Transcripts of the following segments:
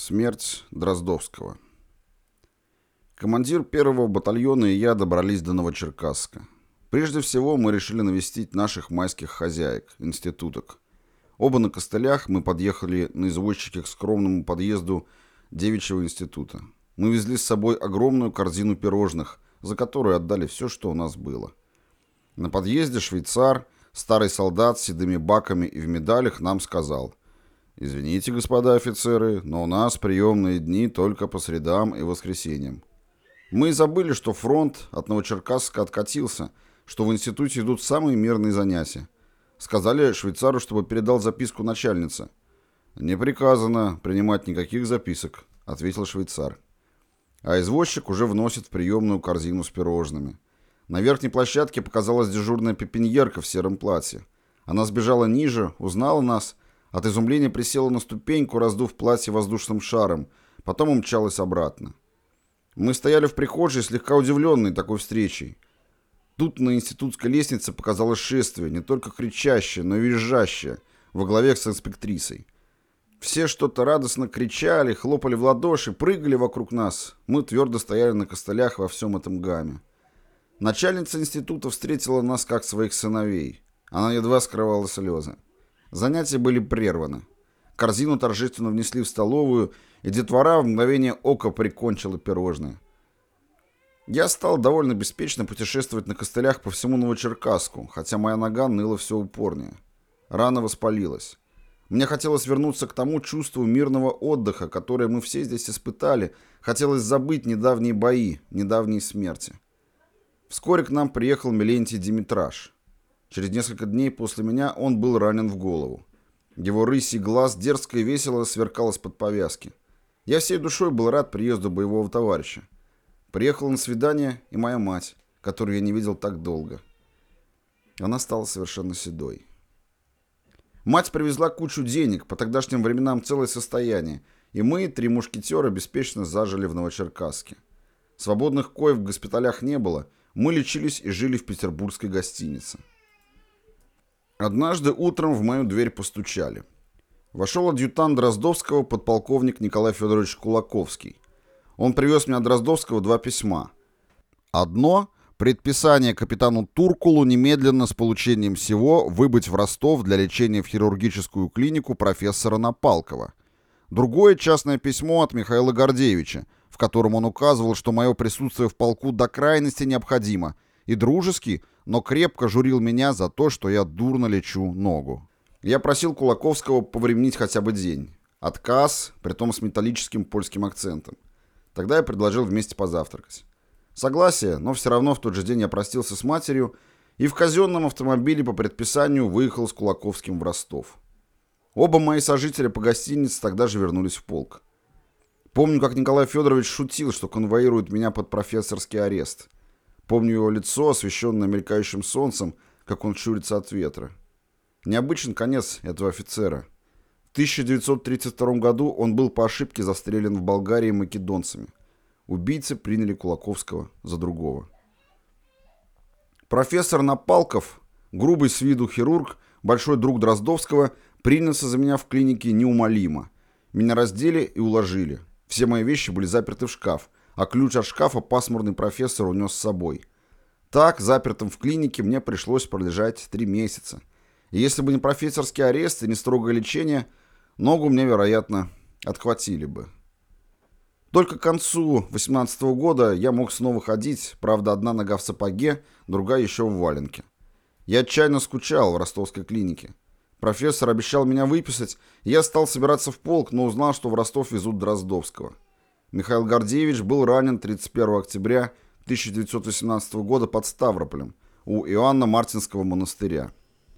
Смерть Дроздовского. Командир первого батальона и я добрались до Новочеркасска. Прежде всего мы решили навестить наших майских хозяек, институток. Оба на костылях мы подъехали на извозчике к скромному подъезду девичьего института. Мы везли с собой огромную корзину пирожных, за которую отдали все, что у нас было. На подъезде швейцар, старый солдат с седыми баками и в медалях, нам сказал: «Извините, господа офицеры, но у нас приемные дни только по средам и воскресеньям». Мы и забыли, что фронт от Новочеркасска откатился, что в институте идут самые мирные занятия. Сказали швейцару, чтобы передал записку начальнице. «Не приказано принимать никаких записок», — ответил швейцар. А извозчик уже вносит в приемную корзину с пирожными. На верхней площадке показалась дежурная пепеньерка в сером платье. Она сбежала ниже, узнала нас, от изумления присела на ступеньку, раздув платье воздушным шаром, потом умчалась обратно. Мы стояли в прихожей, слегка удивленные такой встречей. Тут на институтской лестнице показалось шествие, не только кричащее, но и визжащее, во главе с инспектрисой. Все что-то радостно кричали, хлопали в ладоши, прыгали вокруг нас. Мы твердо стояли на костылях во всем этом гамме. Начальница института встретила нас как своих сыновей. Она едва скрывала слезы. Занятия были прерваны. Корзину торжественно внесли в столовую, и детвора в мгновение ока прикончила пирожные. Я стал довольно беспечно путешествовать на костылях по всему Новочеркасску, хотя моя нога ныла все упорнее. Рана воспалилась. Мне хотелось вернуться к тому чувству мирного отдыха, которое мы все здесь испытали. Хотелось забыть недавние бои, недавние смерти. Вскоре к нам приехал Мелентий Димитраш. Через несколько дней после меня он был ранен в голову. Его рысий глаз дерзко и весело сверкал из-под повязки. Я всей душой был рад приезду боевого товарища. Приехала на свидание и моя мать, которую я не видел так долго. Она стала совершенно седой. Мать привезла кучу денег, по тогдашним временам целое состояние, и мы, 3 мушкетера, беспечно зажили в Новочеркасске. Свободных коек в госпиталях не было, мы лечились и жили в петербургской гостинице. Однажды утром в мою дверь постучали. Вошел адъютант Дроздовского, подполковник Николай Федорович Кулаковский. Он привез мне от Дроздовского 2 письма. Одно — предписание капитану Туркулу немедленно с получением сего выбыть в Ростов для лечения в хирургическую клинику профессора Напалкова. Другое — частное письмо от Михаила Гордеевича, в котором он указывал, что мое присутствие в полку до крайности необходимо, и дружески, но крепко журил меня за то, что я дурно лечу ногу. Я просил Кулаковского повременить хотя бы день. Отказ, притом с металлическим польским акцентом. Тогда я предложил вместе позавтракать. Согласие, но все равно в тот же день я простился с матерью и в казенном автомобиле по предписанию выехал с Кулаковским в Ростов. Оба мои сожителя по гостинице тогда же вернулись в полк. Помню, как Николай Федорович шутил, что конвоирует меня под профессорский арест. Помню его лицо, освещенное мелькающим солнцем, как он щурится от ветра. Необычен конец этого офицера. В 1932 году он был по ошибке застрелен в Болгарии македонцами. Убийцы приняли Кулаковского за другого. Профессор Напалков, грубый с виду хирург, большой друг Дроздовского, принялся за меня в клинике неумолимо. Меня раздели и уложили. Все мои вещи были заперты в шкаф, а ключ от шкафа пасмурный профессор унес с собой. Так, запертым в клинике, мне пришлось пролежать 3 месяца. И если бы не профессорский арест и не строгое лечение, ногу мне, вероятно, отхватили бы. Только к концу 18 года я мог снова ходить, правда, одна нога в сапоге, другая еще в валенке. Я отчаянно скучал в ростовской клинике. Профессор обещал меня выписать, и я стал собираться в полк, но узнал, что в Ростов везут Дроздовского. Михаил Гордеевич был ранен 31 октября 1918 года под Ставрополем у Иоанна Мартинского монастыря.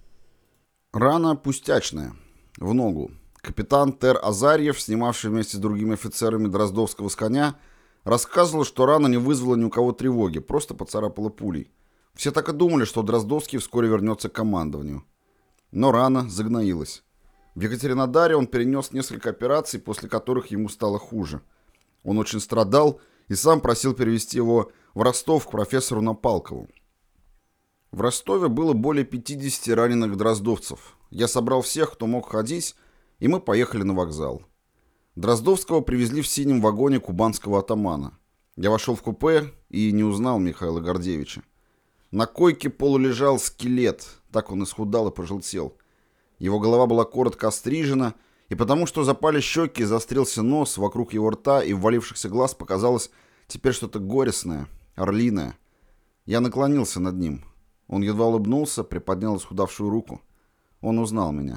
Рана пустячная, в ногу. Капитан Тер Азарьев, снимавший вместе с другими офицерами Дроздовского с коня, рассказывал, что рана не вызвала ни у кого тревоги, просто поцарапала пулей. Все так и думали, что Дроздовский вскоре вернется к командованию. Но рана загноилась. В Екатеринодаре он перенес несколько операций, после которых ему стало хуже. Он очень страдал и сам просил перевести его в Ростов к профессору Напалкову. В Ростове было более 50 раненых дроздовцев. Я собрал всех, кто мог ходить, и мы поехали на вокзал. Дроздовского привезли в синем вагоне кубанского атамана. Я вошел в купе и не узнал Михаила Гордеевича. На койке полулежал скелет, так он исхудал и пожелтел. Его голова была коротко острижена, и потому что запали щеки, заострился нос, вокруг его рта и ввалившихся глаз показалось теперь что-то горестное, орлиное. Я наклонился над ним. Он едва улыбнулся, приподнял исхудавшую руку. Он узнал меня.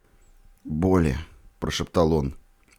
«Боли», — прошептал он.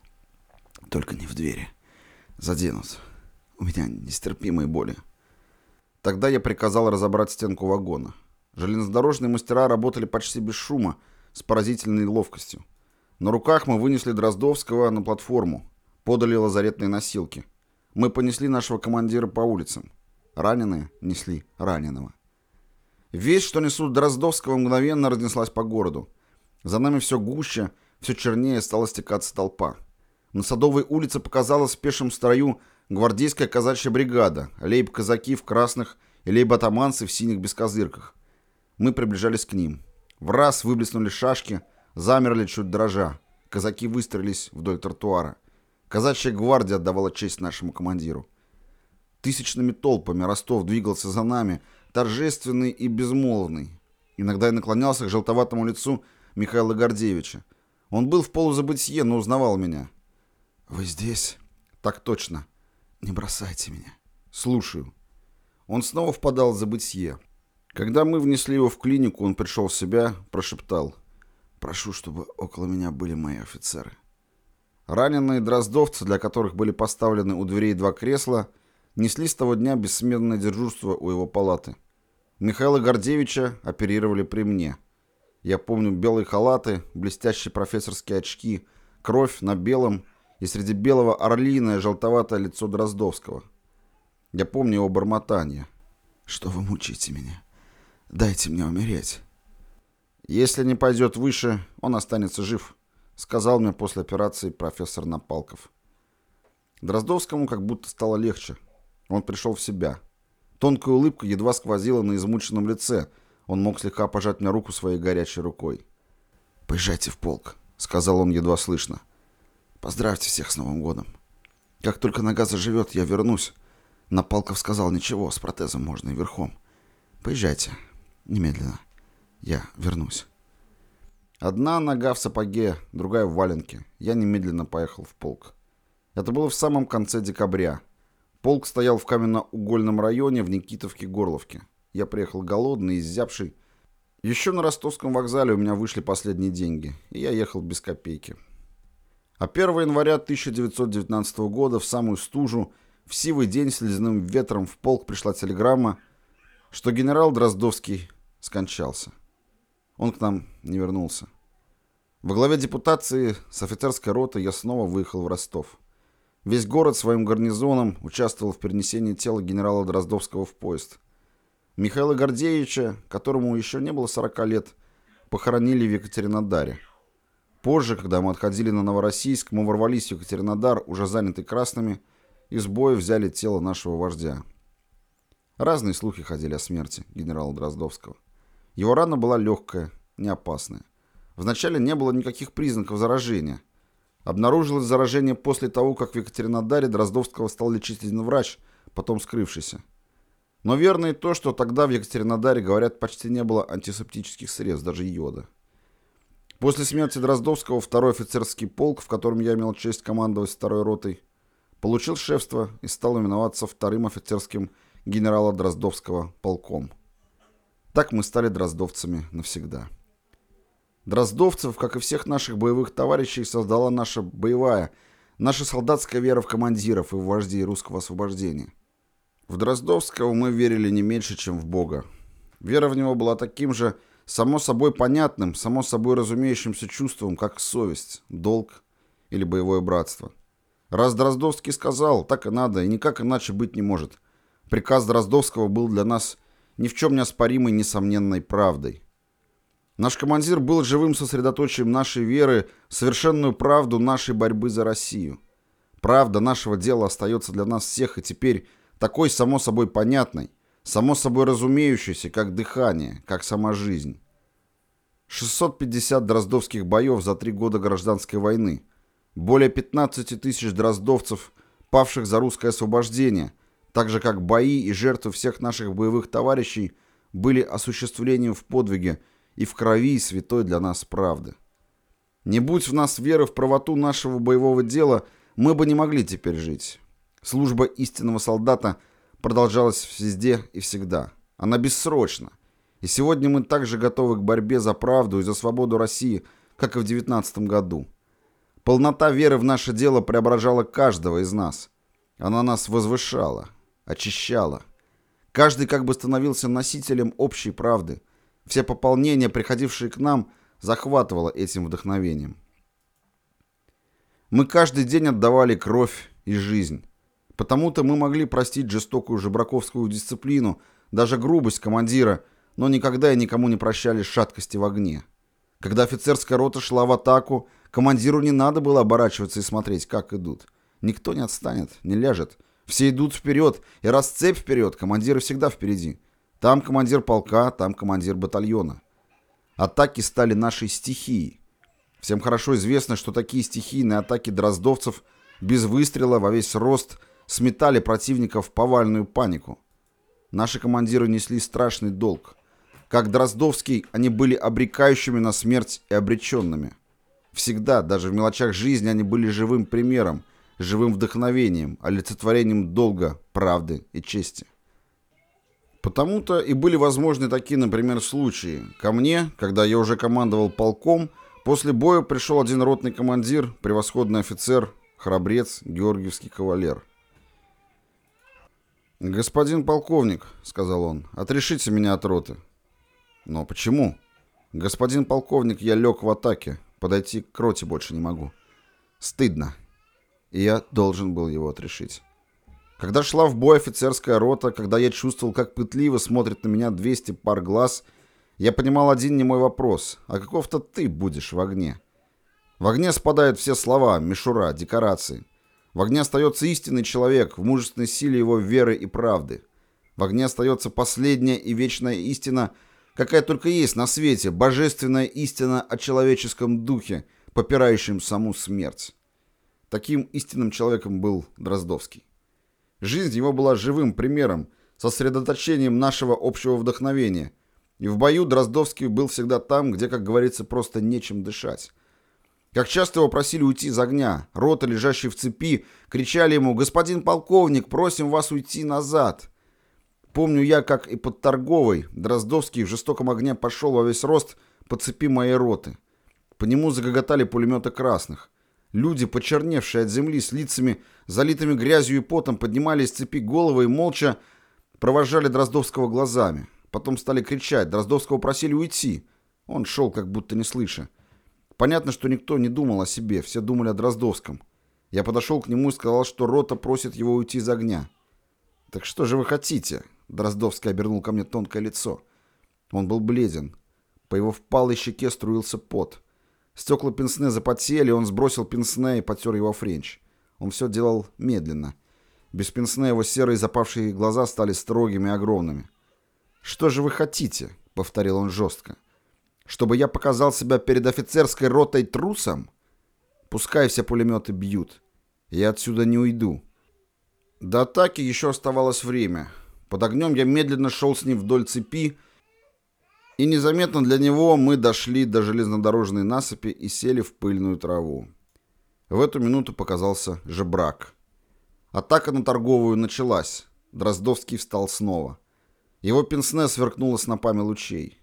«Только не в двери. Заденут. У меня нестерпимые боли». Тогда я приказал разобрать стенку вагона. Железнодорожные мастера работали почти без шума, с поразительной ловкостью. На руках мы вынесли Дроздовского на платформу, подали лазаретные носилки. Мы понесли нашего командира по улицам. Раненые несли раненого. Весть, что несут Дроздовского, мгновенно разнеслась по городу. За нами все гуще, все чернее стала стекаться толпа. На Садовой улице показалась в пешем строю гвардейская казачья бригада, лейб-казаки в красных и лейб-атаманцы в синих бескозырках. Мы приближались к ним. Враз выблеснули шашки, замерли чуть дрожа. Казаки выстроились вдоль тротуара. Казачья гвардия отдавала честь нашему командиру. Тысячными толпами Ростов двигался за нами, торжественный и безмолвный. Иногда я наклонялся к желтоватому лицу Михаила Гордеевича. Он был в полузабытье, но узнавал меня. «Вы здесь?» «Так точно. Не бросайте меня». «Слушаю». Он снова впадал в забытье. Когда мы внесли его в клинику, он пришел в себя, прошептал: «Прошу, чтобы около меня были мои офицеры». Раненые дроздовцы, для которых были поставлены у дверей 2 кресла, несли с того дня бессменное дежурство у его палаты. Михаила Гордеевича оперировали при мне. Я помню белые халаты, блестящие профессорские очки, кровь на белом и среди белого орлиное желтоватое лицо Дроздовского. Я помню его бормотание. «Что вы мучите меня? Дайте мне умереть». «Если не пойдет выше, он останется жив», — сказал мне после операции профессор Напалков. Дроздовскому как будто стало легче. Он пришел в себя. Тонкая улыбка едва сквозила на измученном лице. Он мог слегка пожать мне руку своей горячей рукой. «Поезжайте в полк», — сказал он едва слышно. «Поздравьте всех с Новым годом. Как только нога заживет, я вернусь». Напалков сказал: «Ничего, с протезом можно и верхом. Поезжайте. Немедленно. Я вернусь». Одна нога в сапоге, другая в валенке. Я немедленно поехал в полк. Это было в самом конце декабря. Полк стоял в каменноугольном районе в Никитовке-Горловке. Я приехал голодный, изябший. Еще на Ростовском вокзале у меня вышли последние деньги, и я ехал без копейки. А 1 января 1919 года, в самую стужу, в сивый день с ледяным ветром в полк пришла телеграмма, что генерал Дроздовский скончался. Он к нам не вернулся. Во главе депутации с офицерской роты я снова выехал в Ростов. Весь город своим гарнизоном участвовал в перенесении тела генерала Дроздовского в поезд. Михаила Гордеевича, которому еще не было 40 лет, похоронили в Екатеринодаре. Позже, когда мы отходили на Новороссийск, мы ворвались в Екатеринодар, уже занятый красными, и с боя взяли тело нашего вождя. Разные слухи ходили о смерти генерала Дроздовского. Его рана была легкая, не опасная. Вначале не было никаких признаков заражения. Обнаружилось заражение после того, как в Екатеринодаре Дроздовского стал лечить один врач, потом скрывшийся. Но верно и то, что тогда в Екатеринодаре, говорят, почти не было антисептических средств, даже йода. После смерти Дроздовского 2-й офицерский полк, в котором я имел честь командовать 2-й ротой, получил шефство и стал именоваться 2-м офицерским генерала Дроздовского полком. Так мы стали дроздовцами навсегда. Дроздовцев, как и всех наших боевых товарищей, создала наша боевая, наша солдатская вера в командиров и в вождей русского освобождения. В Дроздовского мы верили не меньше, чем в Бога. Вера в него была таким же само собой понятным, само собой разумеющимся чувством, как совесть, долг или боевое братство. Раз Дроздовский сказал, так и надо, и никак иначе быть не может. Приказ Дроздовского был для нас ни в чем не оспоримой, несомненной правдой. Наш командир был живым сосредоточием нашей веры, совершенную правду нашей борьбы за Россию. Правда нашего дела остается для нас всех и теперь такой само собой понятной, само собой разумеющейся, как дыхание, как сама жизнь. 650 дроздовских боев за 3 года гражданской войны. Более 15 тысяч дроздовцев, павших за русское освобождение, так же как бои и жертвы всех наших боевых товарищей, были осуществлением в подвиге и в крови святой для нас правды. Не будь в нас веры в правоту нашего боевого дела, мы бы не могли теперь жить. Служба истинного солдата продолжалась везде и всегда. Она бессрочна. И сегодня мы также готовы к борьбе за правду и за свободу России, как и в 19 году. Полнота веры в наше дело преображала каждого из нас. Она нас возвышала, очищала. Каждый как бы становился носителем общей правды. Все пополнения, приходившие к нам, захватывало этим вдохновением. Мы каждый день отдавали кровь и жизнь. Потому-то мы могли простить жестокую жебраковскую дисциплину, даже грубость командира, но никогда и никому не прощали шаткости в огне. Когда офицерская рота шла в атаку, командиру не надо было оборачиваться и смотреть, как идут. Никто не отстанет, не ляжет. Все идут вперед, и раз цепь вперед, командиры всегда впереди. Там командир полка, там командир батальона. Атаки стали нашей стихией. Всем хорошо известно, что такие стихийные атаки дроздовцев без выстрела во весь рост сметали противника в повальную панику. Наши командиры несли страшный долг. Как Дроздовский, они были обрекающими на смерть и обреченными. Всегда, даже в мелочах жизни, они были живым примером, живым вдохновением, олицетворением долга, правды и чести. Потому-то и были возможны такие, например, случаи. Ко мне, когда я уже командовал полком, после боя пришел один ротный командир, превосходный офицер, храбрец, георгиевский кавалер. «Господин полковник», — сказал он, — «отрешите меня от роты». «Но почему?» «Господин полковник, я лег в атаке. Подойти к роте больше не могу. Стыдно». И я должен был его отрешить. Когда шла в бой офицерская рота, когда я чувствовал, как пытливо смотрит на меня 200 пар глаз, я понимал один немой вопрос: а каков-то ты будешь в огне? В огне спадают все слова, мишура, декорации. В огне остается истинный человек, в мужественной силе его веры и правды. В огне остается последняя и вечная истина, какая только есть на свете, божественная истина о человеческом духе, попирающем саму смерть. Таким истинным человеком был Дроздовский. Жизнь его была живым примером, сосредоточением нашего общего вдохновения. И в бою Дроздовский был всегда там, где, как говорится, просто нечем дышать. Как часто его просили уйти из огня, рота, лежащие в цепи, кричали ему: «Господин полковник, просим вас уйти назад!» Помню я, как и под Торговой Дроздовский в жестоком огне пошел во весь рост по цепи моей роты. По нему загоготали пулеметы красных. Люди, почерневшие от земли, с лицами, залитыми грязью и потом, поднимали из цепи головы и молча провожали Дроздовского глазами. Потом стали кричать, Дроздовского просили уйти. Он шел, как будто не слыша. Понятно, что никто не думал о себе, все думали о Дроздовском. Я подошел к нему и сказал, что рота просит его уйти из огня. «Так что же вы хотите?» Дроздовский обернул ко мне тонкое лицо. Он был бледен. По его впалой щеке струился пот. Стекла пенсне запотели, он сбросил пенсне и потер его френч. Он все делал медленно. Без пенсне его серые запавшие глаза стали строгими и огромными. «Что же вы хотите?» — повторил он жестко. «Чтобы я показал себя перед офицерской ротой трусом? Пускай все пулеметы бьют. Я отсюда не уйду». До атаки еще оставалось время. Под огнем я медленно шел с ним вдоль цепи, и незаметно для него мы дошли до железнодорожной насыпи и сели в пыльную траву. В эту минуту показался жебрак. Атака на Торговую началась. Дроздовский встал снова. Его пенсне сверкнуло снопами лучей.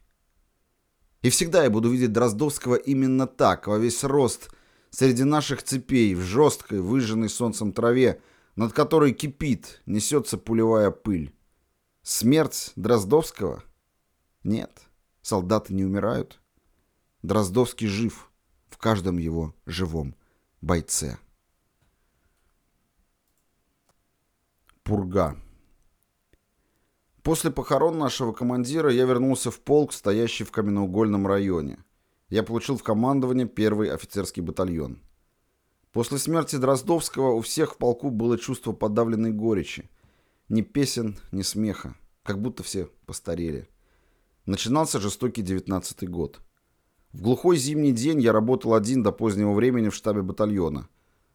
И всегда я буду видеть Дроздовского именно так, во весь рост, среди наших цепей, в жесткой, выжженной солнцем траве, над которой кипит, несется пулевая пыль. Смерть Дроздовского? Нет, солдаты не умирают. Дроздовский жив в каждом его живом бойце. Пурга. После похорон нашего командира я вернулся в полк, стоящий в Каменноугольном районе. Я получил в командование 1-й офицерский батальон. После смерти Дроздовского у всех в полку было чувство подавленной горечи. Ни песен, ни смеха. Как будто все постарели. Начинался жестокий 19-й год. В глухой зимний день я работал один до позднего времени в штабе батальона.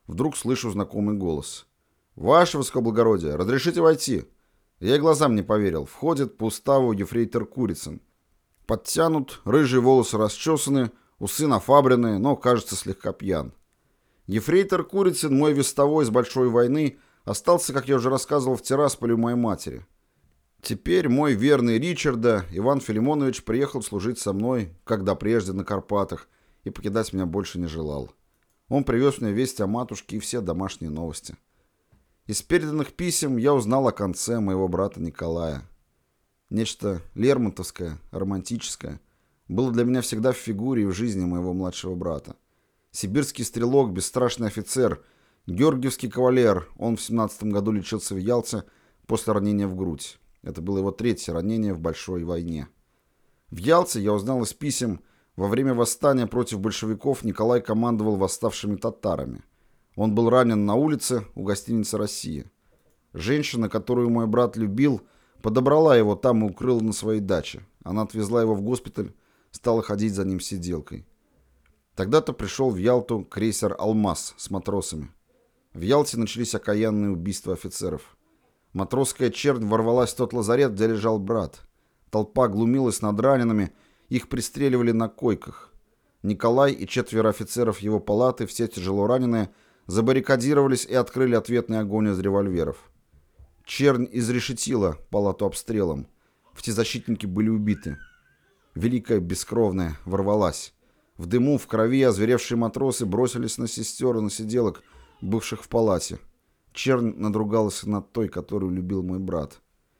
Вдруг слышу знакомый голос. «Ваше высокоблагородие, разрешите войти?» Я и глазам не поверил. Входит по уставу ефрейтор Курицын. Подтянут, рыжие волосы расчесаны, усы нафабренные, но, кажется, слегка пьян. Ефрейтор Курицын, мой вестовой с большой войны, остался, как я уже рассказывал, в Тирасполе у моей матери. Теперь мой верный Ричарда, Иван Филимонович, приехал служить со мной, когда прежде на Карпатах, и покидать меня больше не желал. Он привез мне весть о матушке и все домашние новости. Из переданных писем я узнал о конце моего брата Николая. Нечто лермонтовское, романтическое было для меня всегда в фигуре и в жизни моего младшего брата. Сибирский стрелок, бесстрашный офицер, георгиевский кавалер. Он в 17 году лечился в Ялте после ранения в грудь. Это было его третье ранение в большой войне. В Ялте я узнал из писем, во время восстания против большевиков Николай командовал восставшими татарами. Он был ранен на улице у гостиницы «Россия». Женщина, которую мой брат любил, подобрала его там и укрыла на своей даче. Она отвезла его в госпиталь, стала ходить за ним сиделкой. Тогда-то пришел в Ялту крейсер «Алмаз» с матросами. В Ялте начались окаянные убийства офицеров. Матросская чернь ворвалась в тот лазарет, где лежал брат. Толпа глумилась над ранеными, их пристреливали на койках. Николай и 4 офицеров его палаты, все тяжело раненые, забаррикадировались и открыли ответный огонь из револьверов. Чернь изрешетила палату обстрелом. Все защитники были убиты. Великая бескровная ворвалась. В дыму, в крови озверевшие матросы бросились на сестер и на сиделок, бывших в палате. Чернь надругалась над той, которую любил мой брат.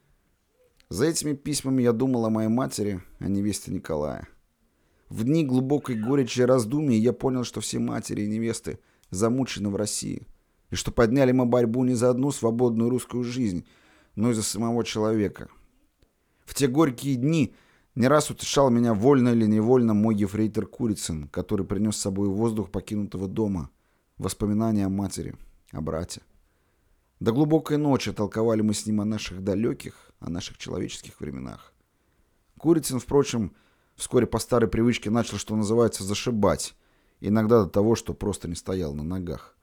За этими письмами я думал о моей матери, о невесте Николая. В дни глубокой горечи и раздумий я понял, что все матери и невесты замучены в России, и что подняли мы борьбу не за одну свободную русскую жизнь, но и за самого человека. В те горькие дни не раз утешал меня вольно или невольно мой ефрейтор Курицын, который принес с собой воздух покинутого дома, воспоминания о матери, о брате. До глубокой ночи толковали мы с ним о наших далеких, о наших человеческих временах. Курицын, впрочем, вскоре по старой привычке начал, что называется, зашибать, иногда до того, что просто не стоял на ногах.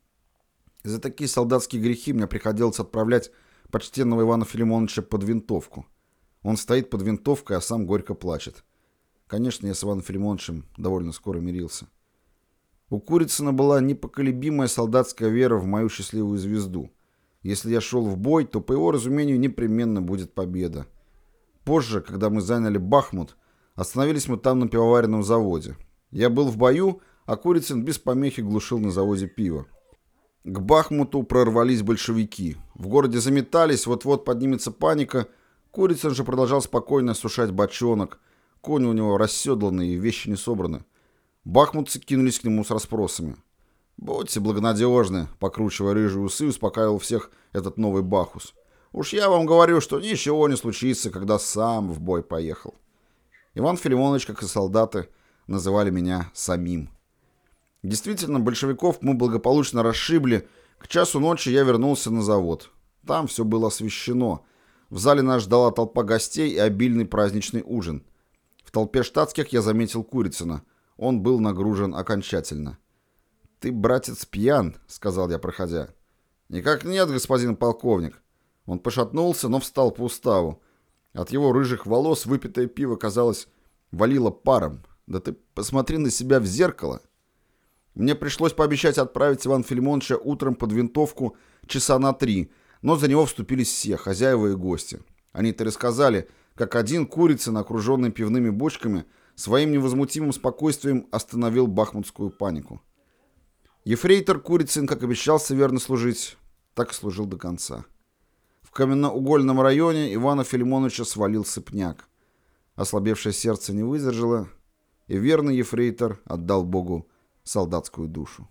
За такие солдатские грехи мне приходилось отправлять почтенного Ивана Филимоновича под винтовку. Он стоит под винтовкой, а сам горько плачет. Конечно, я с Иваном Филимоновичем довольно скоро мирился. У Курицына была непоколебимая солдатская вера в мою счастливую звезду. Если я шел в бой, то, по его разумению, непременно будет победа. Позже, когда мы заняли Бахмут, остановились мы там на пивоваренном заводе. Я был в бою, а Курицын без помехи глушил на заводе пиво. К Бахмуту прорвались большевики. В городе заметались, вот-вот поднимется паника. Курицын же продолжал спокойно сушать бочонок. Кони у него расседланы и вещи не собраны. Бахмутцы кинулись к нему с расспросами. «Будьте благонадежны», — покручивая рыжие усы, успокаивал всех этот новый Бахус. «Уж я вам говорю, что ничего не случится, когда сам в бой поехал». Иван Филимонович, как и солдаты, называли меня самим. Действительно, большевиков мы благополучно расшибли. К часу ночи я вернулся на завод. Там все было освещено. В зале нас ждала толпа гостей и обильный праздничный ужин. В толпе штатских я заметил Курицына. Он был нагружен окончательно. «Ты, братец, пьян», — сказал я, проходя. «Никак нет, господин полковник». Он пошатнулся, но встал по уставу. От его рыжих волос выпитое пиво, казалось, валило паром. «Да ты посмотри на себя в зеркало». Мне пришлось пообещать отправить Ивана Филимоновича утром под винтовку часа на 3, но за него вступились все, хозяева и гости. Они-то рассказали, как один Курицын, окруженный пивными бочками, своим невозмутимым спокойствием остановил бахмутскую панику. Ефрейтор Курицын, как обещался верно служить, так и служил до конца. В каменноугольном районе Ивана Филимоновича свалил сыпняк. Ослабевшее сердце не выдержало, и верный ефрейтор отдал Богу солдатскую душу.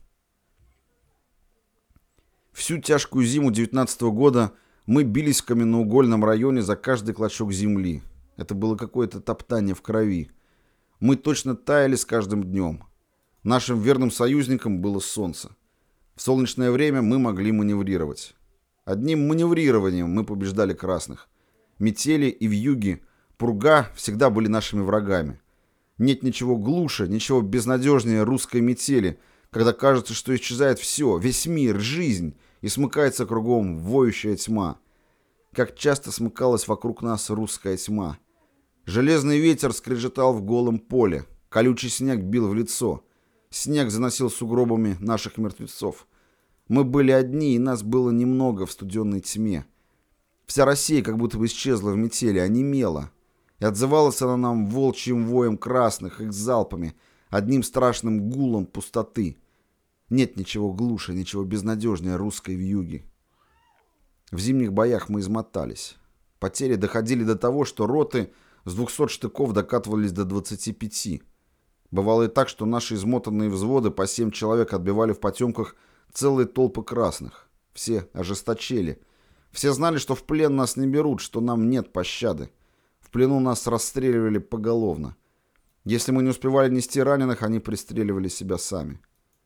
Всю тяжкую зиму 19-го года мы бились в каменноугольном районе за каждый клочок земли. Это было какое-то топтание в крови. Мы точно таяли с каждым днем. Нашим верным союзником было солнце. В солнечное время мы могли маневрировать. Одним маневрированием мы побеждали красных. Метели и вьюги, пурга всегда были нашими врагами. Нет ничего глуше, ничего безнадежнее русской метели, когда кажется, что исчезает все, весь мир, жизнь, и смыкается кругом воющая тьма. Как часто смыкалась вокруг нас русская тьма. Железный ветер скрежетал в голом поле, колючий снег бил в лицо. Снег заносил сугробами наших мертвецов. Мы были одни, и нас было немного в студенной тьме. Вся Россия как будто бы исчезла в метели, онемела. И отзывалась она нам волчьим воем красных, их залпами, одним страшным гулом пустоты. Нет ничего глуше, ничего безнадежнее русской вьюги. В зимних боях мы измотались. Потери доходили до того, что роты с 200 штыков докатывались до 25. Бывало и так, что наши измотанные взводы по 7 человек отбивали в потемках целые толпы красных. Все ожесточели. Все знали, что в плен нас не берут, что нам нет пощады. В плену нас расстреливали поголовно. Если мы не успевали нести раненых, они пристреливали себя сами.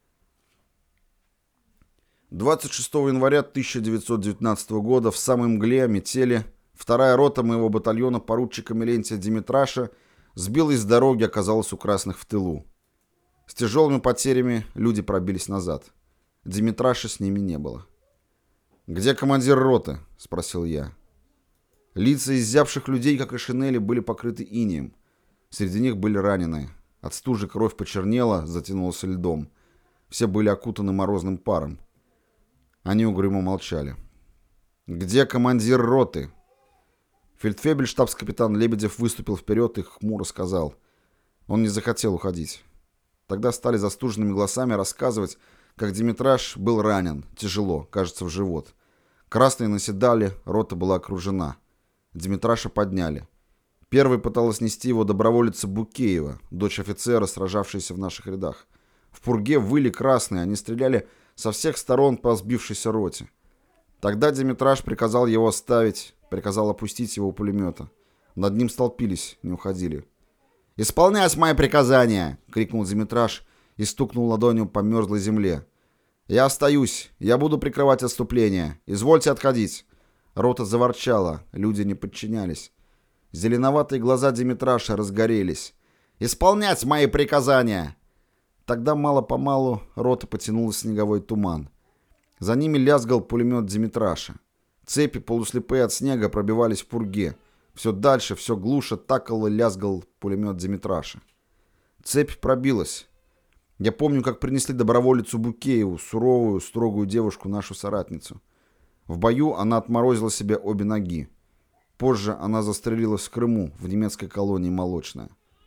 26 января 1919 года в самой мгле, метели, вторая рота моего батальона поручика Мелентия Димитраша сбилась с дороги, оказалась у красных в тылу. С тяжелыми потерями люди пробились назад. Димитраша с ними не было. «Где командир роты?» — спросил я. Лица изябших людей, как и шинели, были покрыты инеем. Среди них были раненые. От стужи кровь почернела, затянулась льдом. Все были окутаны морозным паром. Они угрюмо молчали. «Где командир роты?» Фельдфебель штабс-капитан Лебедев выступил вперед и хмуро сказал. Он не захотел уходить. Тогда стали застуженными голосами рассказывать, как Димитраш был ранен, тяжело, кажется, в живот. Красные наседали, рота была окружена. Димитраша подняли. Первой пыталась нести его доброволица Букеева, дочь офицера, сражавшаяся в наших рядах. В пурге выли красные, они стреляли со всех сторон по сбившейся роте. Тогда Димитраш приказал его оставить, приказал опустить его у пулемета. Над ним столпились, не уходили. «Исполнять мои приказания!» — крикнул Димитраш и стукнул ладонью по мерзлой земле. «Я остаюсь, я буду прикрывать отступление. Извольте отходить!» Рота заворчала, люди не подчинялись. Зеленоватые глаза Димитраша разгорелись. «Исполнять мои приказания!» Тогда мало-помалу рота потянула снеговой туман. За ними лязгал пулемет Димитраша. Цепи, полуслепые от снега, пробивались в пурге. Все дальше, все глуше такал и лязгал пулемет Димитраша. Цепь пробилась. Я помню, как принесли доброволицу Букееву, суровую, строгую девушку, нашу соратницу. В бою она отморозила себе обе ноги. Позже она застрелилась в Крыму, в немецкой колонии Молочная.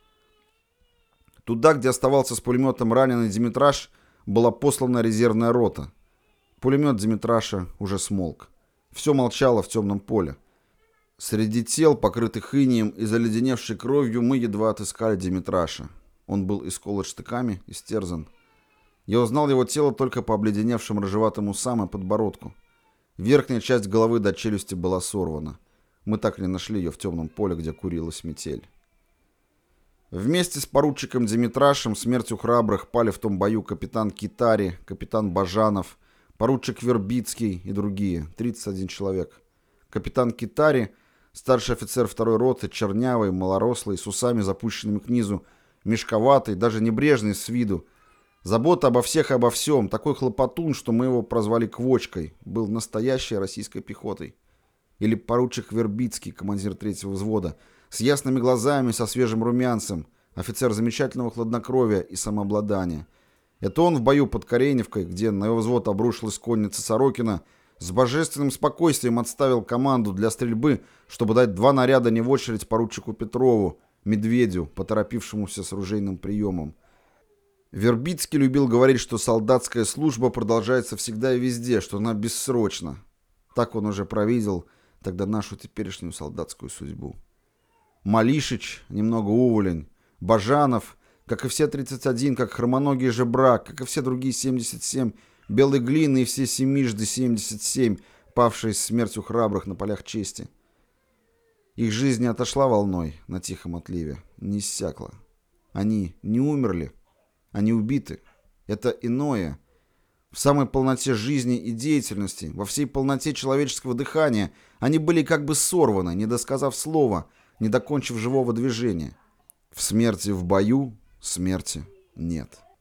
Туда, где оставался с пулеметом раненый Димитраш, была послана резервная рота. Пулемет Димитраша уже смолк. Все молчало в темном поле. Среди тел, покрытых инеем и заледеневшей кровью, мы едва отыскали Димитраша. Он был исколот штыками, истерзан. Я узнал его тело только по обледеневшим рыжеватым усам и подбородку. Верхняя часть головы до челюсти была сорвана. Мы так и не нашли ее в темном поле, где курилась метель. Вместе с поручиком Димитрашем смертью храбрых пали в том бою капитан Китари, капитан Бажанов, поручик Вербицкий и другие, 31 человек. Капитан Китари, старший офицер второй роты, чернявый, малорослый, с усами запущенными к низу, мешковатый, даже небрежный с виду. Забота обо всех и обо всем, такой хлопотун, что мы его прозвали Квочкой, был настоящей российской пехотой. Или поручик Вербицкий, командир третьего взвода, с ясными глазами, со свежим румянцем, офицер замечательного хладнокровия и самообладания. Это он в бою под Кареневкой, где на его взвод обрушилась конница Сорокина, с божественным спокойствием отставил команду для стрельбы, чтобы дать 2 наряда не в очередь поручику Петрову, Медведю, поторопившемуся с ружейным приемом. Вербицкий любил говорить, что солдатская служба продолжается всегда и везде, что она бессрочна. Так он уже провидел тогда нашу теперешнюю солдатскую судьбу. Малишич, немного уволень, Бажанов, как и все 31, как хромоногий жебрак, как и все другие 77, белой глины и все семижды 77, павшие смертью храбрых на полях чести. Их жизнь не отошла волной на тихом отливе, не иссякла. Они не умерли, они убиты. Это иное. В самой полноте жизни и деятельности, во всей полноте человеческого дыхания, они были как бы сорваны, не досказав слова, не докончив живого движения. В смерти в бою смерти нет.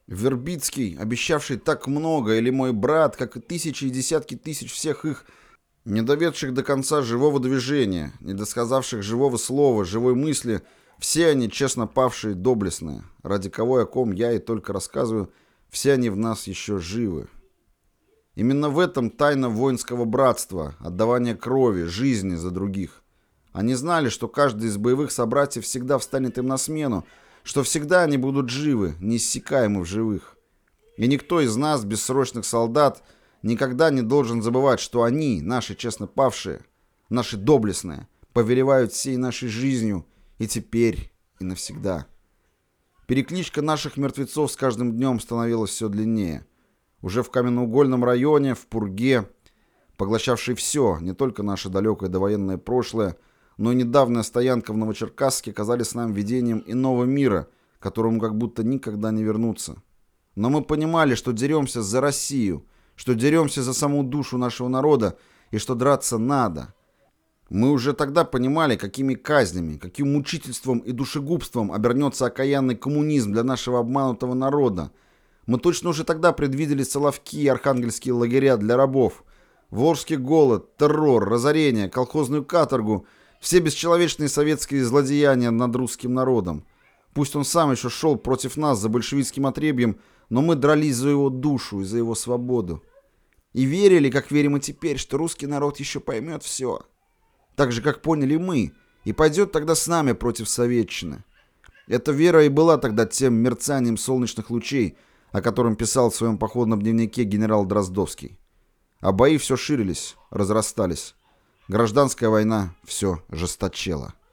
Вербицкий, обещавший так много, или мой брат, как и тысячи и десятки тысяч всех их, не доведших до конца живого движения, не досказавших живого слова, живой мысли, все они честно павшие доблестные, ради кого и о ком я и только рассказываю, все они в нас еще живы. Именно в этом тайна воинского братства, отдавания крови, жизни за других. Они знали, что каждый из боевых собратьев всегда встанет им на смену, что всегда они будут живы, неиссякаемы в живых. И никто из нас, бессрочных солдат, никогда не должен забывать, что они, наши честно павшие, наши доблестные, повелевают всей нашей жизнью и теперь, и навсегда. Перекличка наших мертвецов с каждым днем становилась все длиннее. Уже в каменноугольном районе, в Пурге, поглощавшей все, не только наше далекое довоенное прошлое, но и недавняя стоянка в Новочеркасске казались нам видением иного мира, к которому как будто никогда не вернуться. Но мы понимали, что деремся за Россию, что деремся за саму душу нашего народа и что драться надо. Мы уже тогда понимали, какими казнями, каким мучительством и душегубством обернется окаянный коммунизм для нашего обманутого народа. Мы точно уже тогда предвидели соловки и архангельские лагеря для рабов, волжский голод, террор, разорение, колхозную каторгу, все бесчеловечные советские злодеяния над русским народом. Пусть он сам еще шел против нас за большевистским отребьем, но мы дрались за его душу и за его свободу. И верили, как верим и теперь, что русский народ еще поймет все. Так же, как поняли мы, и пойдет тогда с нами против советчины. Эта вера и была тогда тем мерцанием солнечных лучей, о котором писал в своем походном дневнике генерал Дроздовский. А бои все ширились, разрастались. Гражданская война все жесточела.